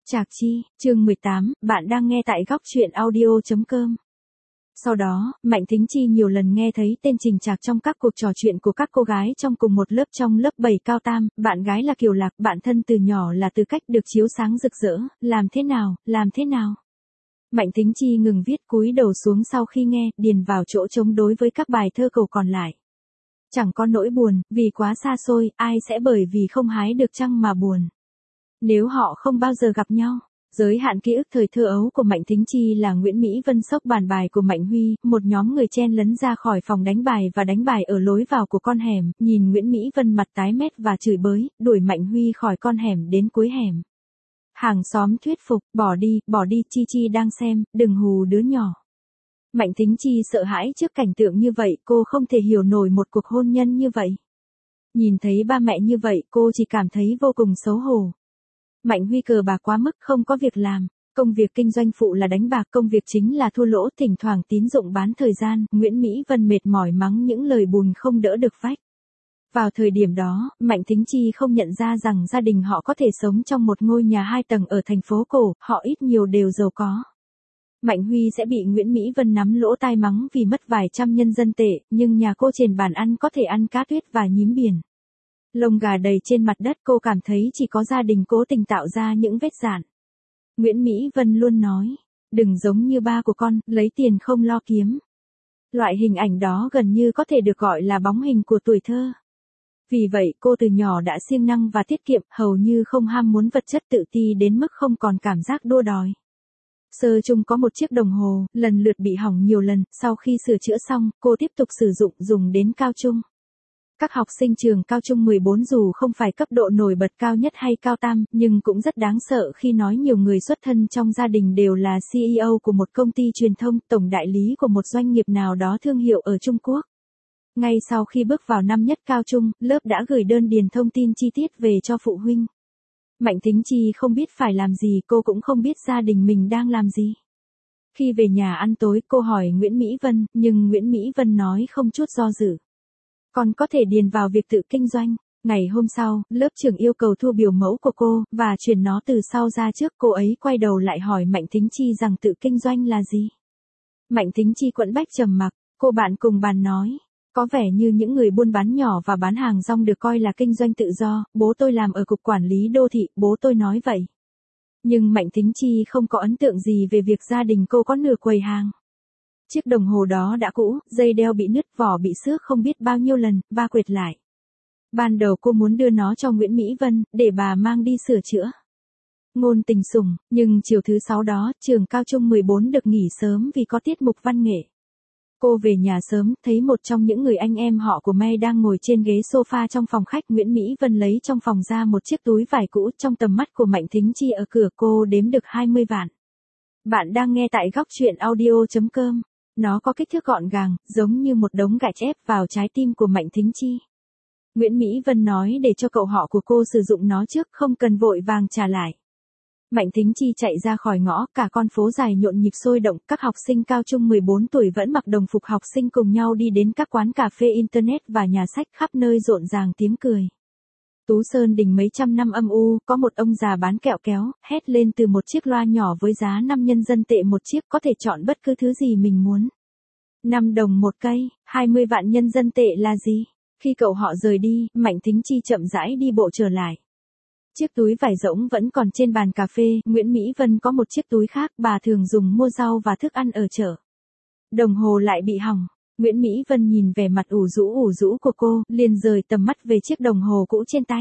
Trạc Chi, chương 18, bạn đang nghe tại góc truyện audio.com. Sau đó, Mạnh Thính Chi nhiều lần nghe thấy tên Trình Trạc trong các cuộc trò chuyện của các cô gái trong cùng một lớp trong lớp 7 cao tam, bạn gái là Kiều Lạc, bạn thân từ nhỏ là Từ Cách được chiếu sáng rực rỡ, làm thế nào. Mạnh Thính Chi ngừng viết cúi đầu xuống sau khi nghe, điền vào chỗ trống đối với các bài thơ cầu còn lại. Chẳng có nỗi buồn, vì quá xa xôi, ai sẽ bởi vì không hái được trăng mà buồn. Nếu họ không bao giờ gặp nhau. Giới hạn ký ức thời thơ ấu của Mạnh Thính Chi là Nguyễn Mỹ Vân xốc bàn bài của Mạnh Huy, một nhóm người chen lấn ra khỏi phòng đánh bài ở lối vào của con hẻm, nhìn Nguyễn Mỹ Vân mặt tái mét và chửi bới, đuổi Mạnh Huy khỏi con hẻm đến cuối hẻm. Hàng xóm thuyết phục, bỏ đi, Chi Chi đang xem, đừng hù đứa nhỏ. Mạnh Thính Chi sợ hãi trước cảnh tượng như vậy, cô không thể hiểu nổi một cuộc hôn nhân như vậy. Nhìn thấy ba mẹ như vậy, cô chỉ cảm thấy vô cùng xấu hổ. Mạnh Huy cờ bạc quá mức, không có việc làm, công việc kinh doanh phụ là đánh bạc, công việc chính là thua lỗ, thỉnh thoảng tín dụng bán thời gian, Nguyễn Mỹ Vân mệt mỏi mắng những lời bùn không đỡ được vách. Vào thời điểm đó, Mạnh Thính Chi không nhận ra rằng gia đình họ có thể sống trong một ngôi nhà 2 tầng ở thành phố cổ, họ ít nhiều đều giàu có. Mạnh Huy sẽ bị Nguyễn Mỹ Vân nắm lỗ tai mắng vì mất vài trăm nhân dân tệ, nhưng nhà cô trên bàn ăn có thể ăn cá tuyết và nhím biển. Lông gà đầy trên mặt đất, cô cảm thấy chỉ có gia đình cố tình tạo ra những vết rạn. Nguyễn Mỹ Vân luôn nói, đừng giống như ba của con, lấy tiền không lo kiếm. Loại hình ảnh đó gần như có thể được gọi là bóng hình của tuổi thơ. Vì vậy cô từ nhỏ đã siêng năng và tiết kiệm, hầu như không ham muốn vật chất, tự ti đến mức không còn cảm giác đua đòi. Sơ chung có một chiếc đồng hồ, lần lượt bị hỏng nhiều lần, sau khi sửa chữa xong, cô tiếp tục sử dụng, dùng đến cao trung. Các học sinh trường cao trung 14 dù không phải cấp độ nổi bật cao nhất hay cao tam, nhưng cũng rất đáng sợ khi nói nhiều người xuất thân trong gia đình đều là CEO của một công ty truyền thông, tổng đại lý của một doanh nghiệp nào đó thương hiệu ở Trung Quốc. Ngay sau khi bước vào năm nhất cao trung, lớp đã gửi đơn điền thông tin chi tiết về cho phụ huynh. Mạnh Thính Chi không biết phải làm gì, cô cũng không biết gia đình mình đang làm gì. Khi về nhà ăn tối, cô hỏi Nguyễn Mỹ Vân, nhưng Nguyễn Mỹ Vân nói không chút do dự. Còn có thể điền vào việc tự kinh doanh. Ngày hôm sau, lớp trưởng yêu cầu thu biểu mẫu của cô, và chuyển nó từ sau ra trước. Cô ấy quay đầu lại hỏi Mạnh Thính Chi rằng tự kinh doanh là gì. Mạnh Thính Chi quẫn bách trầm mặc, cô bạn cùng bàn nói. Có vẻ như những người buôn bán nhỏ và bán hàng rong được coi là kinh doanh tự do, bố tôi làm ở cục quản lý đô thị, bố tôi nói vậy. Nhưng Mạnh Thính Chi không có ấn tượng gì về việc gia đình cô có nửa quầy hàng. Chiếc đồng hồ đó đã cũ, dây đeo bị nứt, vỏ bị xước không biết bao nhiêu lần, ba quệt lại. Ban đầu cô muốn đưa nó cho Nguyễn Mỹ Vân, để bà mang đi sửa chữa. Ngôn tình sủng, nhưng chiều thứ 6 đó, trường cao trung 14 được nghỉ sớm vì có tiết mục văn nghệ. Cô về nhà sớm, thấy một trong những người anh em họ của May đang ngồi trên ghế sofa trong phòng khách. Nguyễn Mỹ Vân lấy trong phòng ra một chiếc túi vải cũ, trong tầm mắt của Mạnh Thính Chi ở cửa cô đếm được 20 vạn. Bạn đang nghe tại góc truyện audio.com. Nó có kích thước gọn gàng, giống như một đống gạch ép vào trái tim của Mạnh Thính Chi. Nguyễn Mỹ Vân nói để cho cậu họ của cô sử dụng nó trước, không cần vội vàng trả lại. Mạnh Thính Chi chạy ra khỏi ngõ, cả con phố dài nhộn nhịp sôi động, các học sinh cao trung 14 tuổi vẫn mặc đồng phục học sinh cùng nhau đi đến các quán cà phê internet và nhà sách, khắp nơi rộn ràng tiếng cười. Tú Sơn Đình mấy trăm năm âm u, có một ông già bán kẹo kéo, hét lên từ một chiếc loa nhỏ với giá 5 nhân dân tệ một chiếc, có thể chọn bất cứ thứ gì mình muốn. 5 đồng một cây, 20 vạn nhân dân tệ là gì? Khi cậu họ rời đi, Mạnh Thính Chi chậm rãi đi bộ trở lại. Chiếc túi vải rỗng vẫn còn trên bàn cà phê, Nguyễn Mỹ Vân có một chiếc túi khác, bà thường dùng mua rau và thức ăn ở chợ. Đồng hồ lại bị hỏng. Nguyễn Mỹ Vân nhìn vẻ mặt ủ rũ của cô, liền rời tầm mắt về chiếc đồng hồ cũ trên tay.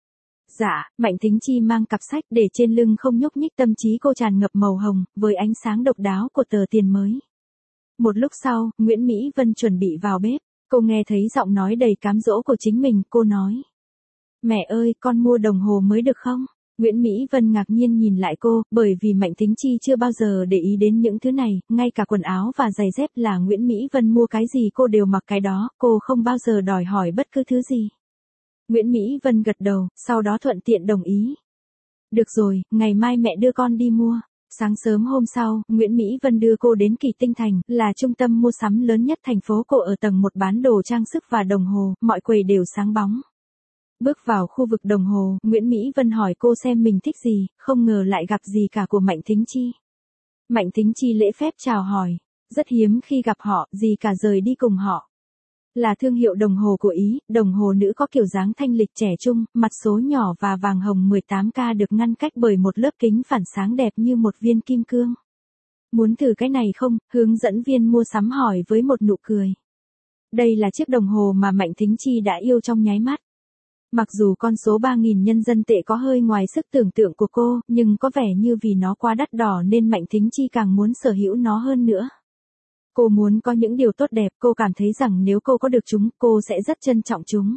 Dạ, Mạnh Thính Chi mang cặp sách để trên lưng không nhúc nhích, tâm trí cô tràn ngập màu hồng, với ánh sáng độc đáo của tờ tiền mới. Một lúc sau, Nguyễn Mỹ Vân chuẩn bị vào bếp, cô nghe thấy giọng nói đầy cám dỗ của chính mình, cô nói. Mẹ ơi, con mua đồng hồ mới được không? Nguyễn Mỹ Vân ngạc nhiên nhìn lại cô, bởi vì Mạnh Thính Chi chưa bao giờ để ý đến những thứ này, ngay cả quần áo và giày dép là Nguyễn Mỹ Vân mua cái gì cô đều mặc cái đó, cô không bao giờ đòi hỏi bất cứ thứ gì. Nguyễn Mỹ Vân gật đầu, sau đó thuận tiện đồng ý. Được rồi, ngày mai mẹ đưa con đi mua. Sáng sớm hôm sau, Nguyễn Mỹ Vân đưa cô đến Kỳ Tinh Thành, là trung tâm mua sắm lớn nhất thành phố cổ, ở tầng 1 bán đồ trang sức và đồng hồ, mọi quầy đều sáng bóng. Bước vào khu vực đồng hồ, Nguyễn Mỹ Vân hỏi cô xem mình thích gì, không ngờ lại gặp gì cả của Mạnh Thính Chi. Mạnh Thính Chi lễ phép chào hỏi. Rất hiếm khi gặp họ, gì cả rời đi cùng họ. Là thương hiệu đồng hồ của Ý, đồng hồ nữ có kiểu dáng thanh lịch trẻ trung, mặt số nhỏ và vàng hồng 18K được ngăn cách bởi một lớp kính phản sáng đẹp như một viên kim cương. Muốn thử cái này không? Hướng dẫn viên mua sắm hỏi với một nụ cười. Đây là chiếc đồng hồ mà Mạnh Thính Chi đã yêu trong nháy mắt. Mặc dù con số 3.000 nhân dân tệ có hơi ngoài sức tưởng tượng của cô, nhưng có vẻ như vì nó quá đắt đỏ nên Mạnh Thính Chi càng muốn sở hữu nó hơn nữa. Cô muốn có những điều tốt đẹp, cô cảm thấy rằng nếu cô có được chúng, cô sẽ rất trân trọng chúng.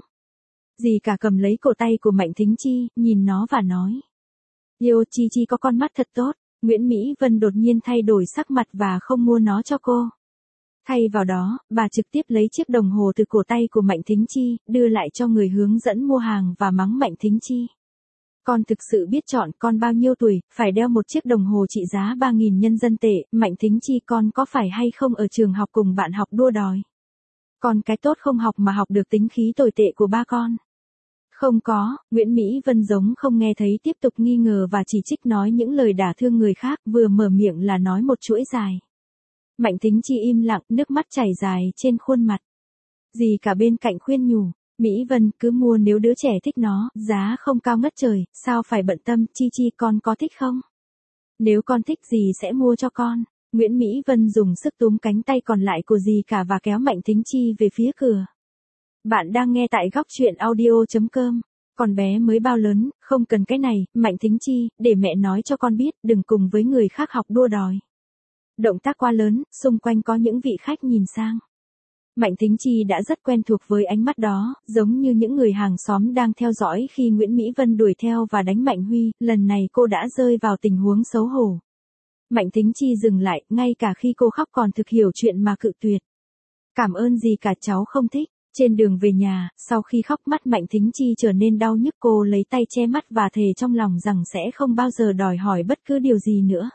Dì cả cầm lấy cổ tay của Mạnh Thính Chi, nhìn nó và nói. Yêu, Chi Chi có con mắt thật tốt. Nguyễn Mỹ Vân đột nhiên thay đổi sắc mặt và không mua nó cho cô. Thay vào đó, bà trực tiếp lấy chiếc đồng hồ từ cổ tay của Mạnh Thính Chi, đưa lại cho người hướng dẫn mua hàng và mắng Mạnh Thính Chi. Con thực sự biết chọn, con bao nhiêu tuổi, phải đeo một chiếc đồng hồ trị giá 3.000 nhân dân tệ, Mạnh Thính Chi con có phải hay không ở trường học cùng bạn học đua đòi? Con cái tốt không học mà học được tính khí tồi tệ của ba con. Không có, Nguyễn Mỹ Vân giống không nghe thấy tiếp tục nghi ngờ và chỉ trích nói những lời đả thương người khác, vừa mở miệng là nói một chuỗi dài. Mạnh Thính Chi im lặng, nước mắt chảy dài trên khuôn mặt. Dì cả bên cạnh khuyên nhủ, Mỹ Vân cứ mua nếu đứa trẻ thích nó, giá không cao ngất trời, sao phải bận tâm, Chi Chi con có thích không? Nếu con thích dì sẽ mua cho con. Nguyễn Mỹ Vân dùng sức túm cánh tay còn lại của dì cả và kéo Mạnh Thính Chi về phía cửa. Bạn đang nghe tại góc truyện audio.com. Con bé mới bao lớn, không cần cái này, Mạnh Thính Chi, để mẹ nói cho con biết, đừng cùng với người khác học đua đòi. Động tác quá lớn, xung quanh có những vị khách nhìn sang. Mạnh Thính Chi đã rất quen thuộc với ánh mắt đó, giống như những người hàng xóm đang theo dõi khi Nguyễn Mỹ Vân đuổi theo và đánh Mạnh Huy, lần này cô đã rơi vào tình huống xấu hổ. Mạnh Thính Chi dừng lại, ngay cả khi cô khóc còn thực hiểu chuyện mà cự tuyệt. Cảm ơn gì cả cháu không thích. Trên đường về nhà, sau khi khóc mắt Mạnh Thính Chi trở nên đau nhức, cô lấy tay che mắt và thề trong lòng rằng sẽ không bao giờ đòi hỏi bất cứ điều gì nữa.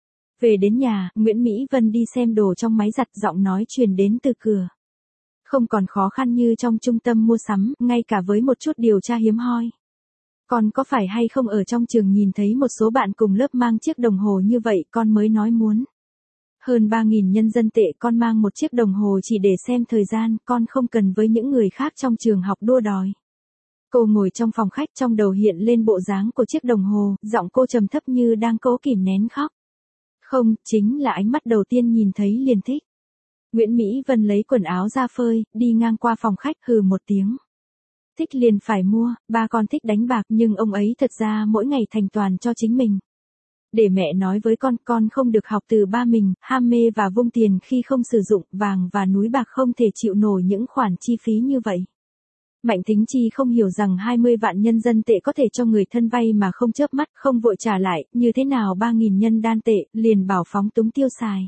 Về đến nhà, Nguyễn Mỹ Vân đi xem đồ trong máy giặt, giọng nói truyền đến từ cửa. Không còn khó khăn như trong trung tâm mua sắm, ngay cả với một chút điều tra hiếm hoi. Con có phải hay không ở trong trường nhìn thấy một số bạn cùng lớp mang chiếc đồng hồ như vậy, con mới nói muốn. Hơn 3.000 nhân dân tệ, con mang một chiếc đồng hồ chỉ để xem thời gian, con không cần với những người khác trong trường học đua đòi. Cô ngồi trong phòng khách, trong đầu hiện lên bộ dáng của chiếc đồng hồ, giọng cô trầm thấp như đang cố kìm nén khóc. Không, chính là ánh mắt đầu tiên nhìn thấy liền thích. Nguyễn Mỹ Vân lấy quần áo ra phơi, đi ngang qua phòng khách, hừ một tiếng. Thích liền phải mua, ba con thích đánh bạc nhưng ông ấy thật ra mỗi ngày thành toàn cho chính mình. Để mẹ nói với con không được học từ ba mình, ham mê và vung tiền khi không sử dụng, vàng và núi bạc không thể chịu nổi những khoản chi phí như vậy. Mạnh Thính Chi không hiểu rằng 20 vạn nhân dân tệ có thể cho người thân vay mà không chớp mắt, không vội trả lại, như thế nào 3.000 nhân đan tệ, liền bảo phóng túng tiêu xài.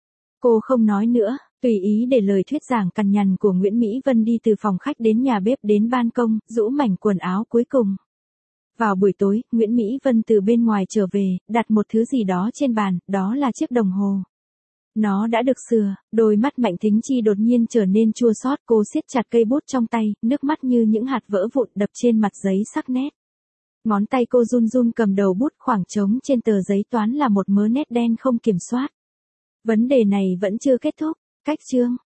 Cô không nói nữa, tùy ý để lời thuyết giảng cằn nhằn của Nguyễn Mỹ Vân đi từ phòng khách đến nhà bếp đến ban công, rũ mảnh quần áo cuối cùng. Vào buổi tối, Nguyễn Mỹ Vân từ bên ngoài trở về, đặt một thứ gì đó trên bàn, đó là chiếc đồng hồ. Nó đã được sửa, đôi mắt Mạnh Thính Chi đột nhiên trở nên chua xót, cô siết chặt cây bút trong tay, nước mắt như những hạt vỡ vụn đập trên mặt giấy sắc nét. Ngón tay cô run run cầm đầu bút, khoảng trống trên tờ giấy toán là một mớ nét đen không kiểm soát. Vấn đề này vẫn chưa kết thúc, cách chương.